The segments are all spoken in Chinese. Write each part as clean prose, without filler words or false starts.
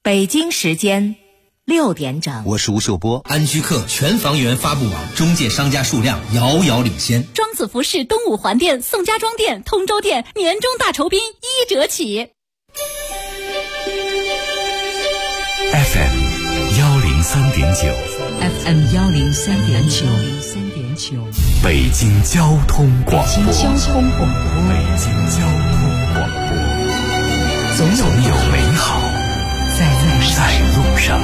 北京时间6点整， 我是吴秀波。 安居客全房源发布网中介商家数量遥遥领先。 庄子服饰东五环店、宋家庄店、通州店年终大酬宾1折起。 FM 103.9 FM 103.9 北京交通广播。 北京交通广播。 北京交通广播。总有美好在路上。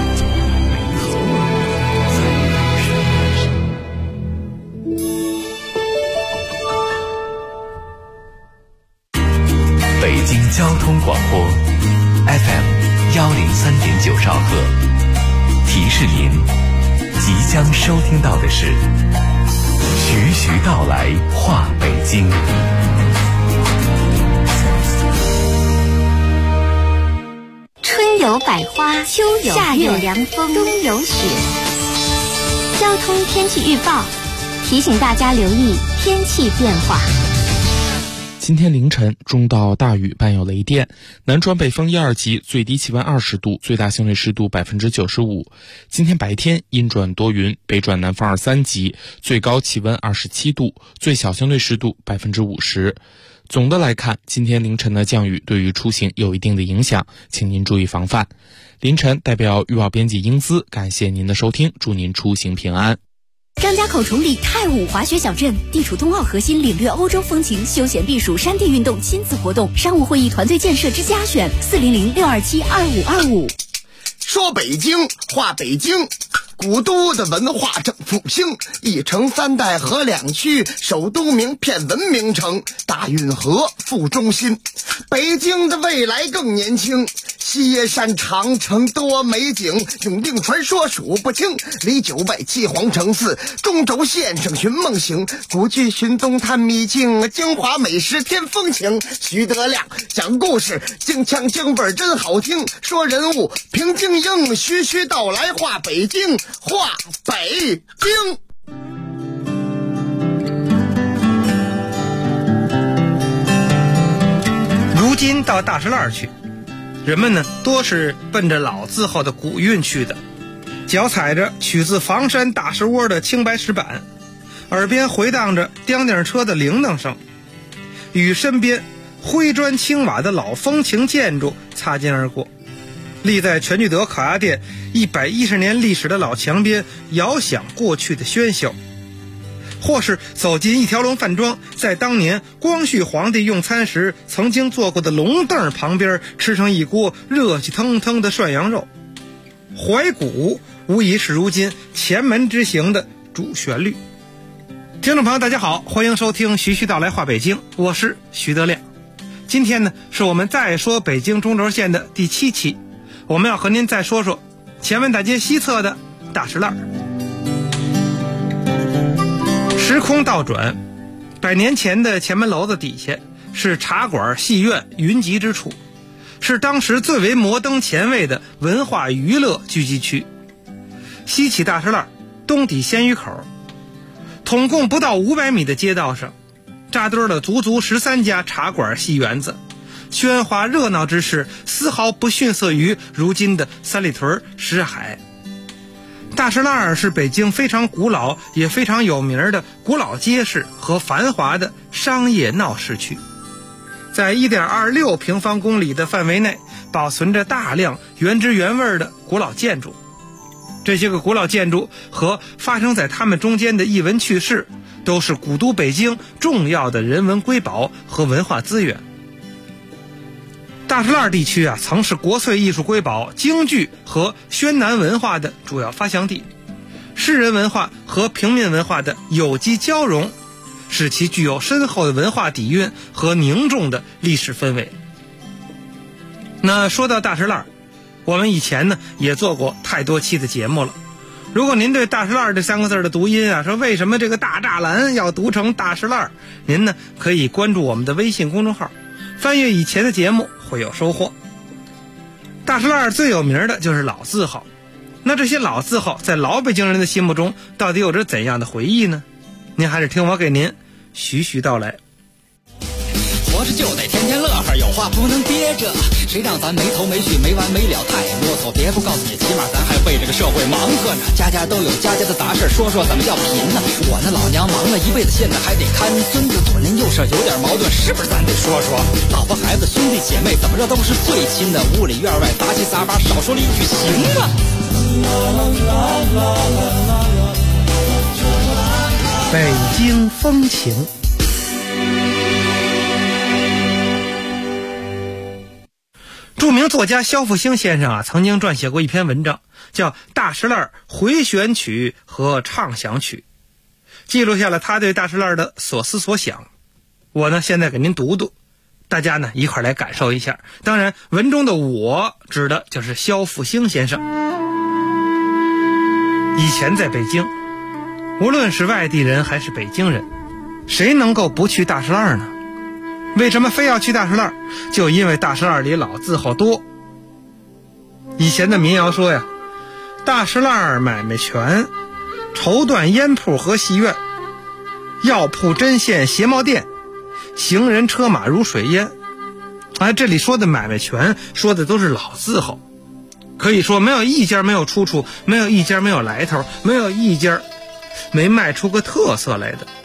北京交通广播 FM 103.9兆赫，提示您即将收听到的是徐徐道来话北京。 春有百花，秋有夏有凉风，冬有雪。交通天气预报提醒大家留意天气变化。 今天凌晨中到大雨伴有雷电，南转北风1、2级，最低气温20度，最大相对湿度95%。今天白天阴转多云，北转南风2、3级，最高气温27度，最小相对湿度50%。总的来看，今天凌晨的降雨对于出行有一定的影响，请您注意防范。凌晨代表预报编辑英姿，感谢您的收听，祝您出行平安。 张家口崇礼太武滑雪小镇，地处冬奥核心，领略欧洲风情，休闲避暑，山地运动，亲子活动，商务会议团队建设之佳选，400-627-2525。 说北京，话北京。古都的文化正复兴，一城3代河2区，首都名片文明城，大运河副中心。北京的未来更年轻，西耶山长城多美景，永定传说数不清，离9外7皇城4，中轴线上寻梦行，古剧寻踪探秘境，京华美食添风情。徐德亮讲故事，京腔京味真好听，说人物评京英，徐徐道来话北京，话北京。 如今到大石栏去，人们呢多是奔着老字号的古韵去的，脚踩着取自房山大石窝的青白石板，耳边回荡着叮叮车的铃铛声，与身边灰砖青瓦的老风情建筑擦肩而过。立在全聚德烤鸭店110年历史的老墙边，遥想过去的喧嚣；或是走进一条龙饭庄，在当年光绪皇帝用餐时曾经坐过的龙凳旁边，吃上一锅热气腾腾的涮羊肉。怀古无疑是如今前门之行的主旋律。听众朋友大家好，欢迎收听徐徐道来话北京，我是徐德亮。今天呢是我们再说北京中轴线的第7期，我们要和您再说说前门大街西侧的大石栏。时空倒转，100年前的前门楼子底下是茶馆、戏院云集之处，是当时最为摩登前卫的文化娱乐聚集区。西起大石栏，东抵鲜鱼口，统共不到500米的街道上，扎堆了足足13家茶馆、戏园子，喧哗热闹之势丝毫不逊色于如今的三里屯、什海。大石栏是北京非常古老也非常有名的古老街市和繁华的商业闹市区，在 1.26 平方公里的范围内保存着大量原汁原味的古老建筑。这些个古老建筑和发生在它们中间的逸闻趣事，都是古都北京重要的人文瑰宝和文化资源。大石栏地区曾是国粹艺术瑰宝京剧和宣南文化的主要发祥地，士人文化和平民文化的有机交融，使其具有深厚的文化底蕴和凝重的历史氛围。那说到大石栏，我们以前呢也做过太多期的节目了。如果您对大石栏这3个字的读音说为什么这个大栅栏要读成大石栏，您呢可以关注我们的微信公众号，翻阅以前的节目会有收获。大石栏最有名的就是老字号，那这些老字号在老北京人的心目中到底有着怎样的回忆呢？您还是听我给您徐徐道来。 我活着就得天天乐呵，有话不能憋着，谁让咱没头没绪没完没了太啰嗦。别不告诉你，起码咱还为这个社会忙活呢，家家都有家家的杂事，说说怎么叫贫呢？我那老娘忙了一辈子，现在还得看孙子，左邻右舍有点矛盾，是不是咱得说说？老婆孩子兄弟姐妹怎么着都是最亲的，屋里院外杂七杂八，少说了一句行啊。 北京风情。著名作家萧复兴先生曾经撰写过一篇文章，叫《大石烂回旋曲和畅想曲》，记录下了他对大石烂的所思所想。我呢，现在给您读读，大家呢一块来感受一下。当然，文中的我指的就是萧复兴先生。以前在北京，无论是外地人还是北京人，谁能够不去大石烂呢？为什么非要去大石烂？就因为大石烂里老字号多。以前的民谣说呀，大石烂买卖全，绸缎烟铺和戏院，药铺针线鞋帽店，行人车马如水淹。这里说的买卖全，说的都是老字号，可以说没有一家没有出处，没有一家没有来头，没有一家没卖出个特色来的。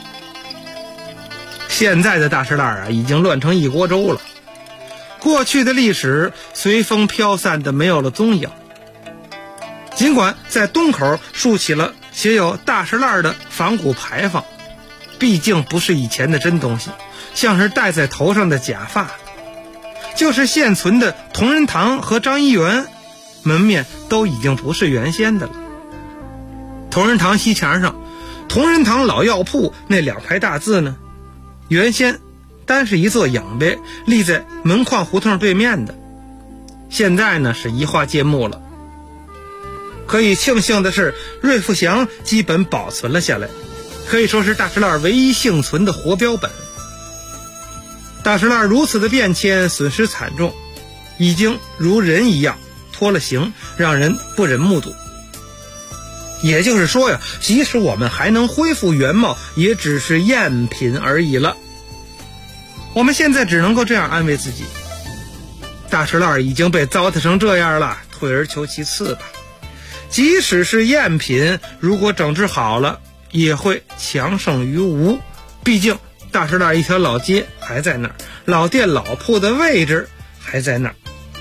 现在的大石烂已经乱成一锅粥了，过去的历史随风飘散的没有了踪影。尽管在东口竖起了写有大石烂的仿古牌坊，毕竟不是以前的真东西，像是戴在头上的假发。就是现存的同仁堂和张一元，门面都已经不是原先的了。同仁堂西墙上同仁堂老药铺那2排大字呢，原先单是一座影碑，立在门框胡同对面的，现在呢是移花接木了。可以庆幸的是，瑞富祥基本保存了下来，可以说是大石烂唯一幸存的活标本。大石烂如此的变迁，损失惨重，已经如人一样脱了形，让人不忍目睹。也就是说呀，即使我们还能恢复原貌，也只是赝品而已了。我们现在只能够这样安慰自己，大石烂已经被糟蹋成这样了，退而求其次吧。即使是赝品，如果整治好了，也会强胜于无。毕竟大石烂一条老街还在那儿，老店老铺的位置还在那儿。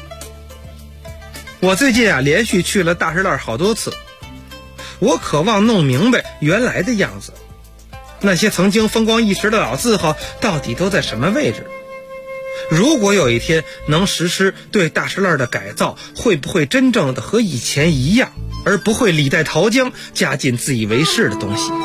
我最近连续去了大石烂好多次，我渴望弄明白原来的样子，那些曾经风光一时的老字号到底都在什么位置。如果有一天能实施对大石烂的改造，会不会真正的和以前一样，而不会李代桃僵加进自以为是的东西。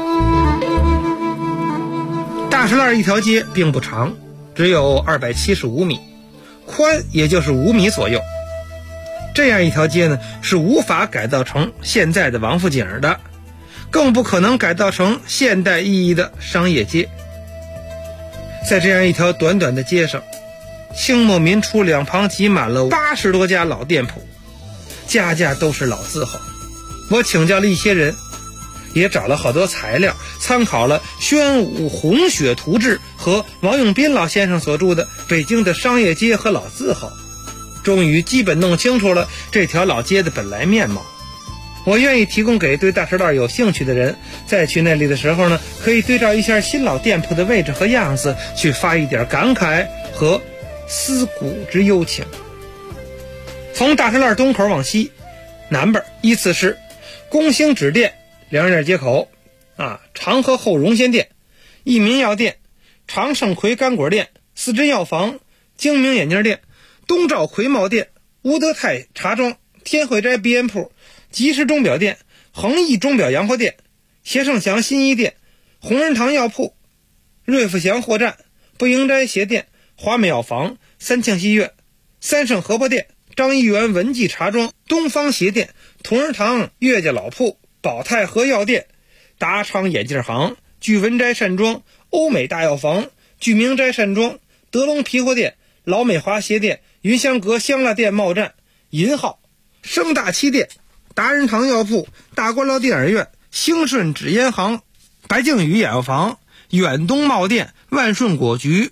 大石烂一条街并不长，只有275米，宽也就是5米左右。这样一条街呢，是无法改造成现在的王府井的，更不可能改造成现代意义的商业街。在这样一条短短的街上，清末民初两旁挤满了80多家老店铺，家家都是老字号。我请教了一些人，也找了好多材料，参考了宣武红雪图志和王永斌老先生所著的《北京的商业街和老字号》，终于基本弄清楚了这条老街的本来面貌。我愿意提供给对大石烂有兴趣的人，在去那里的时候呢，可以对照一下新老店铺的位置和样子，去发一点感慨和思古之幽情。从大石烂东口往西，南边依次是工兴纸店、粮店街口长河后荣仙店、益民药店、常胜奎干果店、四珍药房、精明眼镜店、东照奎帽店、乌德泰茶庄、天惠斋鼻烟铺、吉时钟表店、恒益钟表洋货店、协盛祥新衣店、红仁堂药铺、瑞富祥货站、不营斋鞋店、华美药房、三庆戏院、三圣河泊店、张一元文记茶庄、东方鞋店、同仁堂岳家老铺、宝泰和药店、达昌眼镜行、聚文斋善庄、欧美大药房、聚明斋善庄、德隆皮货店、老美华鞋店、云香阁香辣店茂站、银号、盛大七店、达人堂药铺、大观楼电影院、兴顺纸烟行、白净宇眼药房、远东帽店、万顺果局、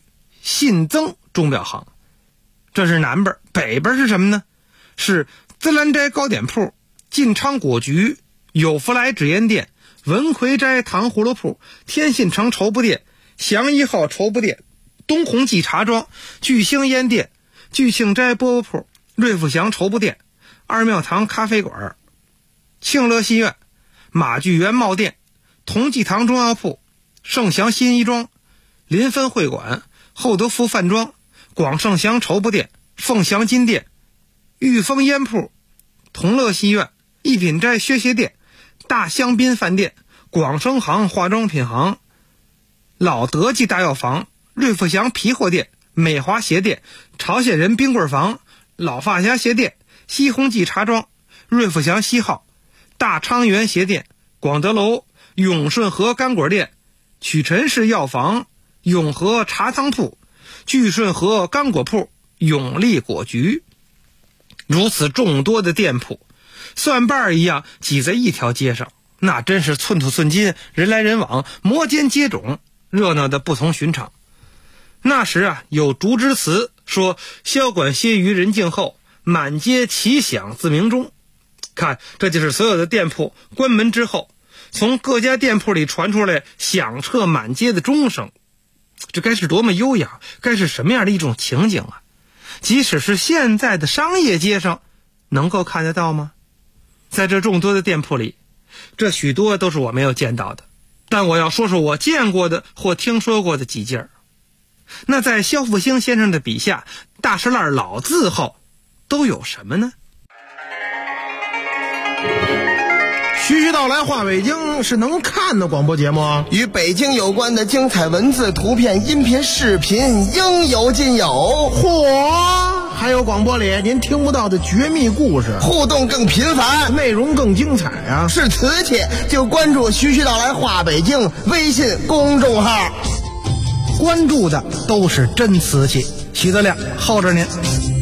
新增钟表行。这是南边，北边是什么呢？是自然斋糕点铺、晋昌果局、有福来纸烟店、文魁斋糖葫芦铺、天信城绸布店、祥一号绸布店、东红记茶庄、巨星烟店、巨庆斋饽饽铺、瑞富祥绸布店、二庙堂咖啡馆、庆乐戏院、马具园帽店、同济堂中药铺、盛祥新衣庄、临汾会馆、厚德福饭庄、广盛祥绸布店、凤祥金店、裕丰烟铺、同乐戏院、一品斋靴鞋店、大香槟饭店、广生行化妆品行、老德记大药房、瑞富祥皮货店、美华鞋店、朝鲜人冰棍房、老发夹鞋店、西红记茶庄、瑞富祥西号、大昌园鞋店、广德楼、永顺河干果店、曲臣氏药房、永和茶汤铺、聚顺河干果铺、永利果局。如此众多的店铺，蒜瓣一样挤在一条街上，那真是寸土寸金，人来人往，摩肩接踵，热闹的不同寻常。那时啊，有竹枝词说：“萧管歇于人静后，满街齐响自鸣钟。”看，这就是所有的店铺关门之后，从各家店铺里传出来响彻满街的钟声，这该是多么优雅，该是什么样的一种情景啊！即使是现在的商业街上，能够看得到吗？在这众多的店铺里，这许多都是我没有见到的，但我要说说我见过的或听说过的几件。那在萧复兴先生的笔下，大石烂老字号都有什么呢？ 徐徐道来话北京是能看的广播节目， 与北京有关的精彩文字、图片、音频、视频应有尽有。 嚯，还有广播里您听不到的绝密故事， 互动更频繁， 内容更精彩啊！ 是瓷器就关注徐徐道来话北京微信公众号， 关注的都是真瓷器。徐德亮候着您。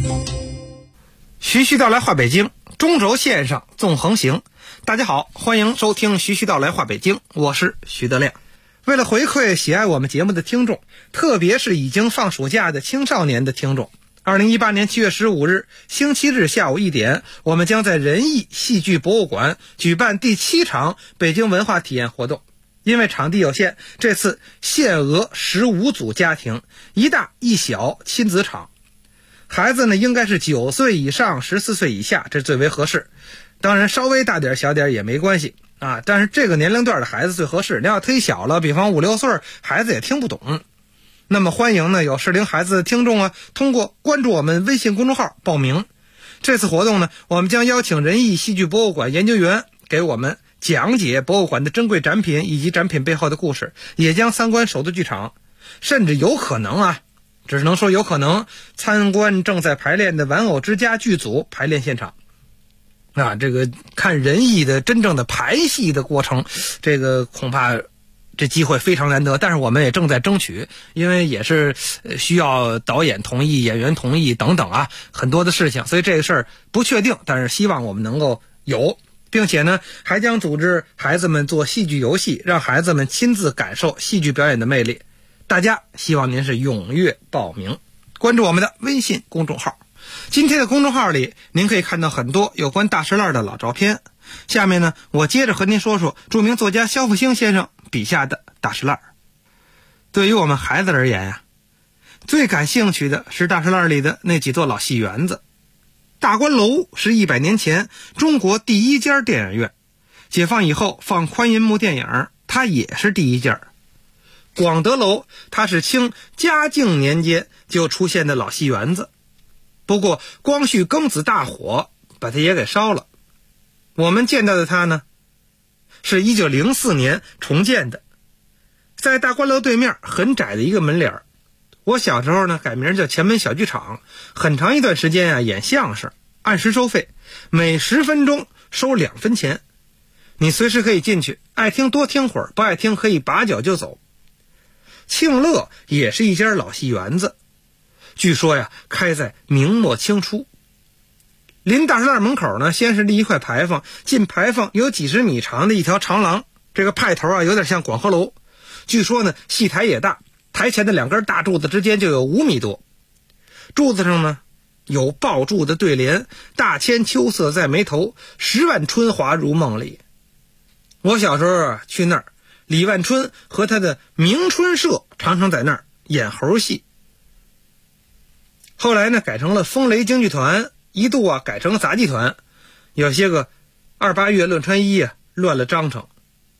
徐徐道来话北京，中轴线上纵横行。大家好，欢迎收听徐徐道来话北京，我是徐德亮。为了回馈喜爱我们节目的听众，特别是已经放暑假的青少年的听众，2018年7月15日星期日下午1点，我们将在仁义戏剧博物馆举办第7场北京文化体验活动。因为场地有限，这次限额15组家庭，1大1小亲子场。孩子呢，应该是9岁以上14岁以下，这最为合适。当然稍微大点小点也没关系啊，但是这个年龄段的孩子最合适。你要忒小了，比方5、6岁，孩子也听不懂。那么欢迎呢有适龄孩子的听众啊，通过关注我们微信公众号报名。这次活动呢，我们将邀请仁义戏剧博物馆研究员给我们讲解博物馆的珍贵展品以及展品背后的故事，也将参观首都剧场，甚至有可能啊，只能说有可能参观正在排练的玩偶之家剧组排练现场。这个看仁义的真正的排戏的过程，这个恐怕这机会非常难得，但是我们也正在争取，因为也是需要导演同意、演员同意等等啊，很多的事情，所以这个事儿不确定，但是希望我们能够有，并且呢，还将组织孩子们做戏剧游戏，让孩子们亲自感受戏剧表演的魅力。大家希望您是踊跃报名，关注我们的微信公众号。今天的公众号里，您可以看到很多有关大石烂的老照片。下面呢，我接着和您说说著名作家萧复兴先生笔下的大石烂。对于我们孩子而言呀，最感兴趣的是大石烂里的那几座老戏园子。大观楼是100年前中国第一家电影院，解放以后放宽银幕电影，它也是第一家。广德楼它是清嘉靖年间就出现的老戏园子，不过光绪庚子大火把它也给烧了。我们见到的它呢，是1904年重建的，在大观楼对面很窄的一个门脸。我小时候呢改名叫前门小剧场，很长一段时间啊演相声，按时收费，每10分钟收2分钱。你随时可以进去，爱听多听会儿，不爱听可以拔脚就走。庆乐也是一家老戏园子，据说呀开在明末清初。临大石烂门口呢，先是立一块牌坊，进牌坊有几十米长的一条长廊，这个派头啊有点像广和楼。据说呢戏台也大， 台前的2根大柱子之间就有5米多，柱子上呢有抱柱的对联，大千秋色在眉头，10万春华如梦里。我小时候去那儿，李万春和他的明春社常常在那儿演猴戏。后来呢改成了风雷京剧团，一度改成了杂技团，有些个28月乱穿衣乱了章程。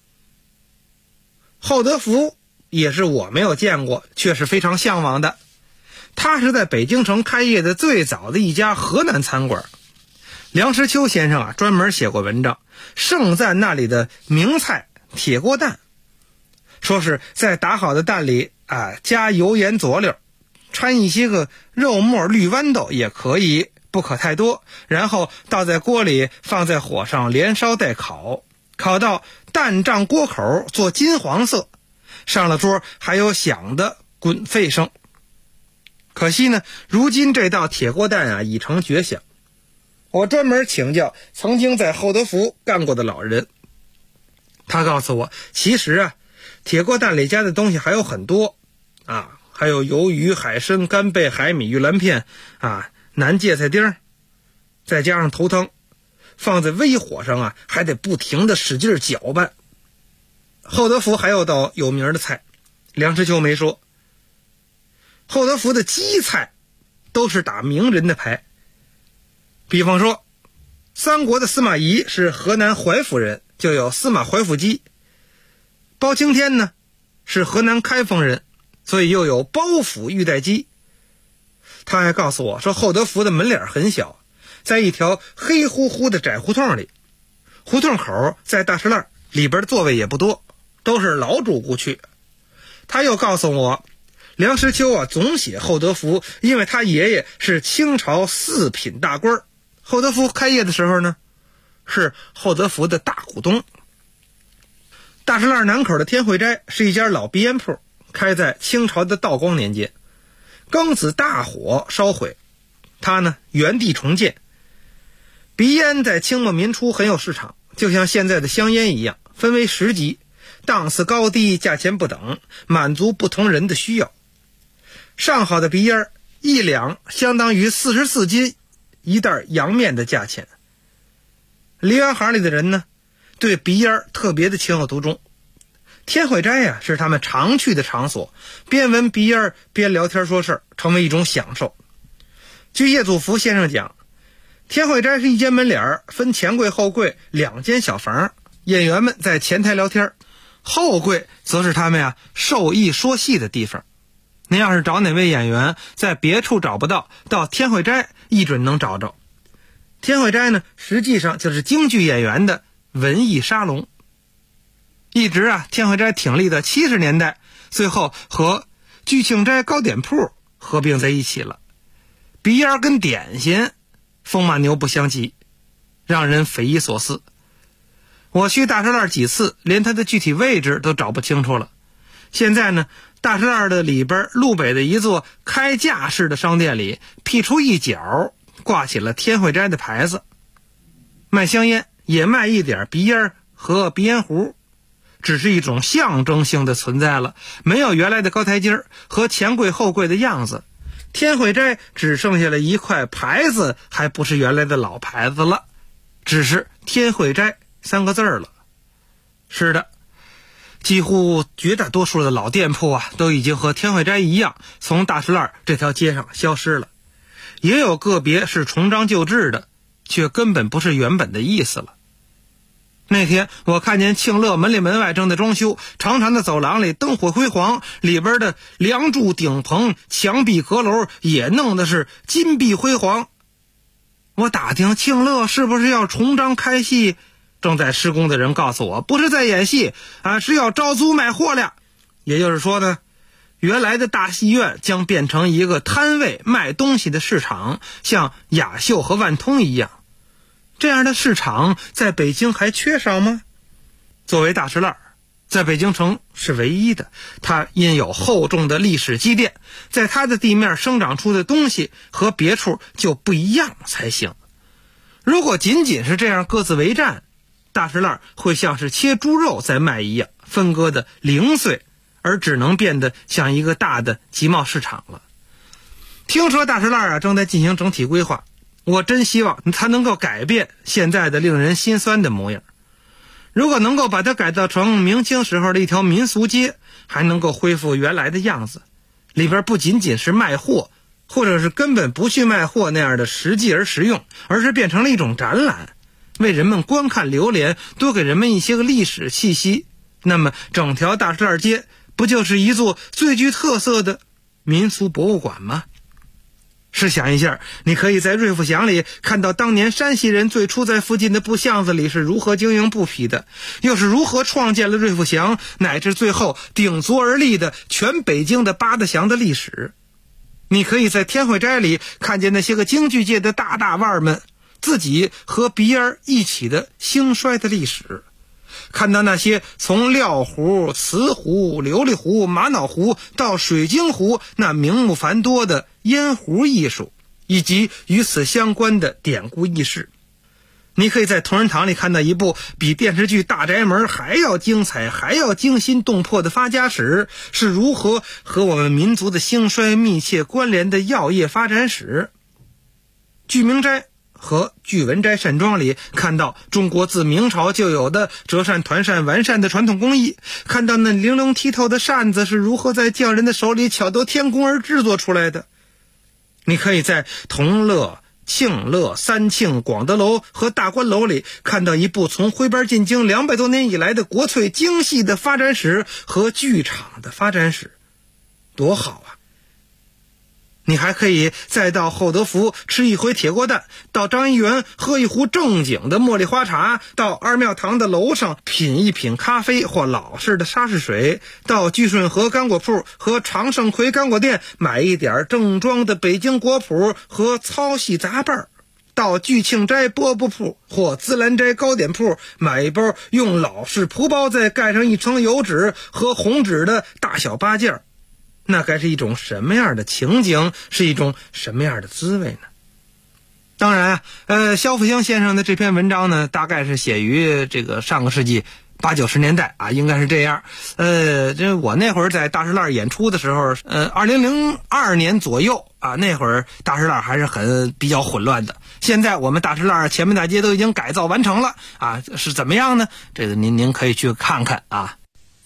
厚德福也是我没有见过，却是非常向往的。他是在北京城开业的最早的一家河南餐馆。梁实秋先生专门写过文章，盛赞那里的名菜铁锅蛋，说是在打好的蛋里加油盐佐料，掺一些个肉末绿豌豆也可以，不可太多，然后倒在锅里，放在火上连烧带烤，烤到蛋胀锅口做金黄色，上了桌还有响的滚沸声。可惜呢，如今这道铁锅蛋已成绝响。我专门请教曾经在厚德福干过的老人，他告诉我，其实铁锅蛋里加的东西还有很多还有鱿鱼、海参、干贝、海米、玉兰片南芥菜丁，再加上头汤，放在微火上还得不停的使劲搅拌。厚德福还有道有名的菜，梁实秋没说。厚德福的鸡菜都是打名人的牌，比方说三国的司马懿是河南怀府人，就有司马怀府鸡。包青天呢是河南开封人，所以又有包府玉带鸡。他还告诉我说，厚德福的门脸很小，在一条黑乎乎的窄胡同里，胡同口在大石栏，里边的座位也不多，都是老主顾去。他又告诉我，梁实秋总写厚德福，因为他爷爷是清朝4品大官，厚德福开业的时候呢是厚德福的大股东。大石栏南口的天惠斋是一家老鼻烟铺，开在清朝的道光年间，庚子大火烧毁，他呢原地重建。鼻烟在清末民初很有市场，就像现在的香烟一样，分为10级，档次高低，价钱不等，满足不同人的需要。上好的鼻烟1两相当于44斤一袋洋面的价钱。梨园行里的人呢对鼻烟特别的情有独钟。天惠斋是他们常去的场所，边闻鼻烟边聊天说事儿，成为一种享受。据叶祖福先生讲，天惠斋是一间门脸，分前柜后柜2间小房，演员们在前台聊天，后柜则是他们授意说戏的地方。您要是找哪位演员在别处找不到，到天惠斋一准能找着。天惠斋呢实际上就是京剧演员的文艺沙龙。一直天惠斋挺立到70年代，最后和聚庆斋糕点铺合并在一起了。鼻烟跟点心风马牛不相及，让人匪夷所思。我去大石栏几次，连它的具体位置都找不清楚了。现在呢，大石栏的里边路北的一座开架式的商店里，辟出一角，挂起了天惠斋的牌子，卖香烟，也卖一点鼻烟和鼻烟壶，只是一种象征性的存在了，没有原来的高台阶和前柜后柜的样子。天惠斋只剩下了一块牌子，还不是原来的老牌子了，只是天惠斋3个字了。是的，几乎绝大多数的老店铺都已经和天惠斋一样，从大石栏这条街上消失了。也有个别是重章旧制的，却根本不是原本的意思了。那天我看见庆乐门里门外正在装修，长长的走廊里灯火辉煌，里边的梁柱顶棚、墙壁阁楼也弄的是金碧辉煌。我打听庆乐是不是要重章开戏，正在施工的人告诉我，不是在演戏是要招租卖货了。也就是说呢，原来的大戏院将变成一个摊位卖东西的市场，像雅秀和万通一样。这样的市场在北京还缺少吗？作为大石栏，在北京城是唯一的，它因有厚重的历史积淀，在它的地面生长出的东西和别处就不一样才行。如果仅仅是这样各自为战，大石栏会像是切猪肉在卖一样，分割的零碎而只能变得像一个大的集贸市场了。听说大石栏正在进行整体规划，我真希望它能够改变现在的令人心酸的模样。如果能够把它改造成明清时候的一条民俗街，还能够恢复原来的样子，里边不仅仅是卖货，或者是根本不去卖货那样的实际而实用，而是变成了一种展览，为人们观看流连，多给人们一些个历史气息。那么整条大石栏街不就是一座最具特色的民俗博物馆吗？试想一下，你可以在瑞福祥里看到当年山西人最初在附近的布巷子里是如何经营布匹的，又是如何创建了瑞福祥，乃至最后鼎足而立的全北京的八大祥的历史。你可以在天惠斋里看见那些个京剧界的大腕们自己和鼻烟一起的兴衰的历史，看到那些从料壶、瓷壶、琉璃壶、玛瑙壶到水晶壶那名目繁多的烟壶艺术，以及与此相关的典故轶事。你可以在同仁堂里看到一部比电视剧《大宅门》还要精彩、还要惊心动魄的发家史，是如何和我们民族的兴衰密切关联的药业发展史。聚明斋和聚文斋善庄里看到中国自明朝就有的折扇、团扇、完扇的传统工艺，看到那玲珑剔透的扇子是如何在匠人的手里巧夺天工而制作出来的。你可以在同乐、庆乐、三庆、广德楼和大观楼里看到一部从徽班进京200多年以来的国粹京戏的发展史和剧场的发展史，多好啊！你还可以再到厚德福吃一回铁锅蛋，到张一元喝一壶正经的茉莉花茶，到二庙堂的楼上品一品咖啡或老式的沙士水，到聚顺河干果铺和常胜奎干果店买一点正装的北京果脯和糙细杂拌，到聚庆斋饽饽铺或滋兰斋糕点铺买一包用老式蒲包再盖上一层油纸和红纸的大小八件，那该是一种什么样的情景，是一种什么样的滋味呢？当然萧复兴先生的这篇文章呢，大概是写于这个上个世纪80、90年代啊，应该是这样。这我那会儿在大石栏演出的时候，2002年左右啊，那会儿大石栏还是比较混乱的。现在我们大石栏前门大街都已经改造完成了啊，是怎么样呢？这个您可以去看看啊。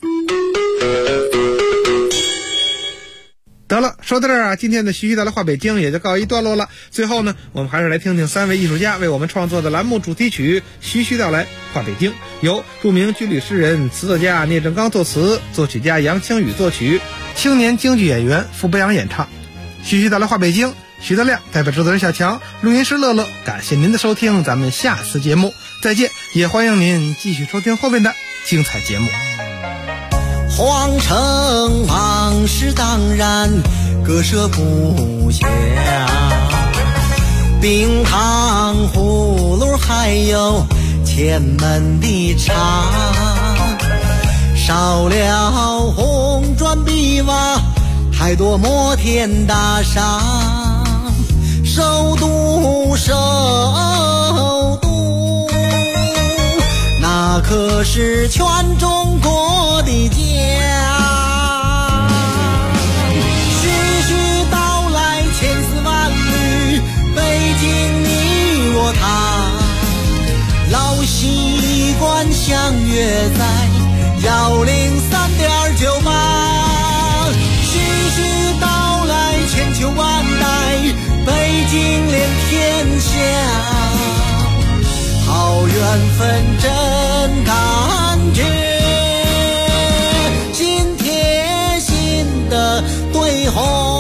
得了，说到这儿啊，今天的徐徐道来话北京也就告一段落了。最后呢，我们还是来听听3位艺术家为我们创作的栏目主题曲《徐徐道来话北京》，由著名军旅诗人、词作家聂正刚作词，作曲家杨清宇作曲，青年京剧演员傅博阳演唱。徐徐道来话北京，徐德亮代表制作人小强，录音师乐乐，感谢您的收听，咱们下次节目再见，也欢迎您继续收听后面的精彩节目。 皇城往事当然割舍不下，冰糖葫芦还有前门的茶，少了红砖碧瓦，还多摩天大厦，首都那可是全中国的家。徐徐道来千丝万缕，北京你我他，老习惯相约在103.98。徐徐道来千秋万代，北京连天下，好缘分真感觉，心贴心的对话。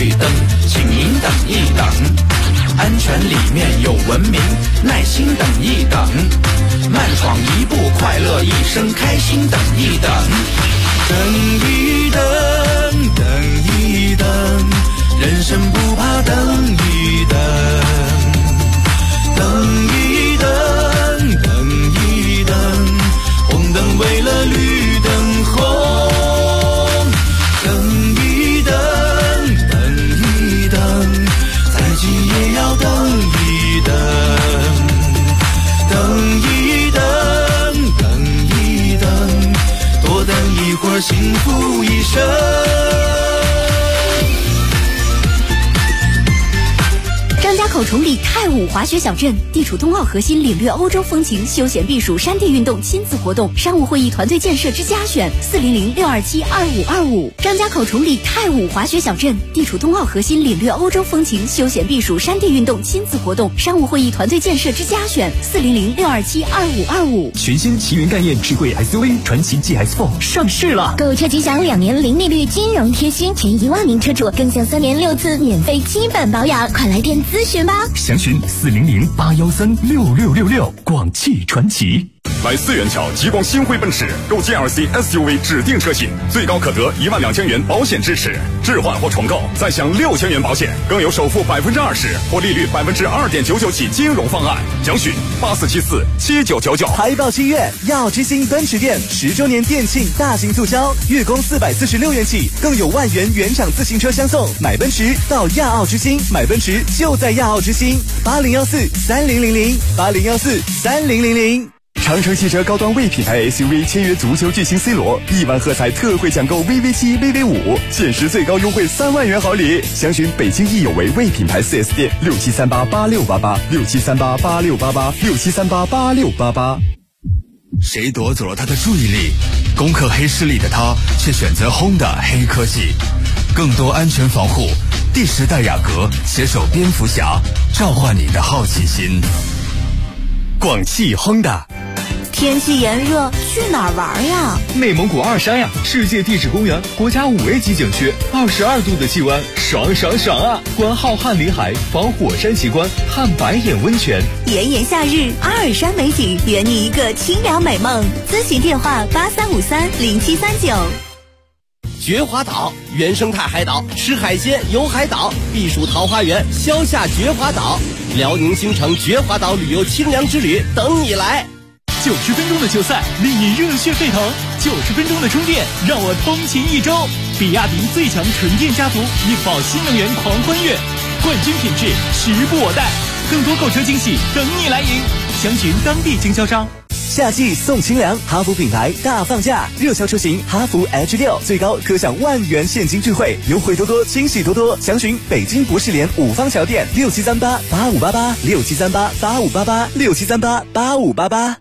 绿灯，请您等一等。安全里面有文明，耐心等一等。慢闯一步，快乐一生，开心等一等。等一等，等一等，人生不怕等一等。等一等，等一等，红灯为了绿灯红。等一等，等一等，再急也要等一等。等一等，等一等，多等一会儿，幸福一生。 张家口崇礼太武滑雪小镇地处冬奥核心，领略欧洲风情，休闲避暑，山地运动亲子活动，商务会议团队建设之家选，400-627-2525。张家口崇礼太武滑雪小镇地处冬奥核心，领略欧洲风情，休闲避暑，山地运动亲子活动，商务会议团队建设之家选，400-627-2525。 全新奇云概念智慧 SUV 传祺 GS4 上市了， 购车即享2年零利率金融贴心，前1万名车主更享3年6次免费基本保养，快来电咨询吧。 详询400-813-6666，广汽传祺。 来4元桥极光星辉奔驰购 GLC SUV 指定车型，最高可得12000元保险支持，置换或重购再享6000元保险，更有首付20%或利率2.99%起金融方案。详询84747999。 财报7月，亚奥之星奔驰店10周年店庆大型促销，月供446元起，更有万元原厂自行车相送。买奔驰到亚奥之星，买奔驰就在亚奥之星。80143000，80143000。 长城汽车高端 V 品牌 SUV 签约足球巨星 C 罗，1万喝彩特惠抢购 VV7、VV5，限时最高优惠3万元好礼。详询北京易有为 V 品牌4S店，67388688，67388688，67388688。 谁夺走了他的注意力？攻克黑势力的他，却选择 Honda 黑科技，更多安全防护。第10代雅阁携手蝙蝠侠，召唤你的好奇心。 广汽 Honda。 天气炎热，去哪儿玩呀？ 内蒙古二山呀，世界地质公园，国家5A 级景区，22度的气温，爽爽爽啊！观浩瀚林海，访火山奇观，看白眼温泉。 炎炎夏日，阿尔山美景，圆你一个清凉美梦。咨询电话83530739。 绝华岛原生态海岛，吃海鲜游海岛，避暑桃花源，消夏绝华岛，辽宁新城绝华岛旅游清凉之旅等你来。 90分钟的球赛令你热血沸腾，90分钟的充电让我通勤1周。比亚迪最强纯电家族，力保新能源狂欢月，冠军品质时不我待，更多购车惊喜等你来赢。详询当地经销商。 夏季送清凉，哈弗品牌大放价，热销车型哈弗 H6 最高可享1万元现金智慧，优惠多多，惊喜多多。详询北京博士联5方桥店67388588，67388588，67388588。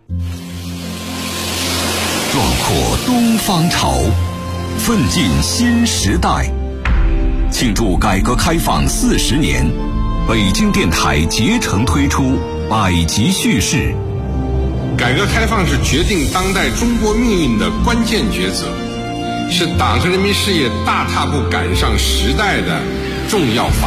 壮阔东方潮，奋进新时代。庆祝改革开放40年，北京电台竭诚推出百集叙事。 改革开放是决定当代中国命运的关键抉择，是党和人民事业大踏步赶上时代的重要发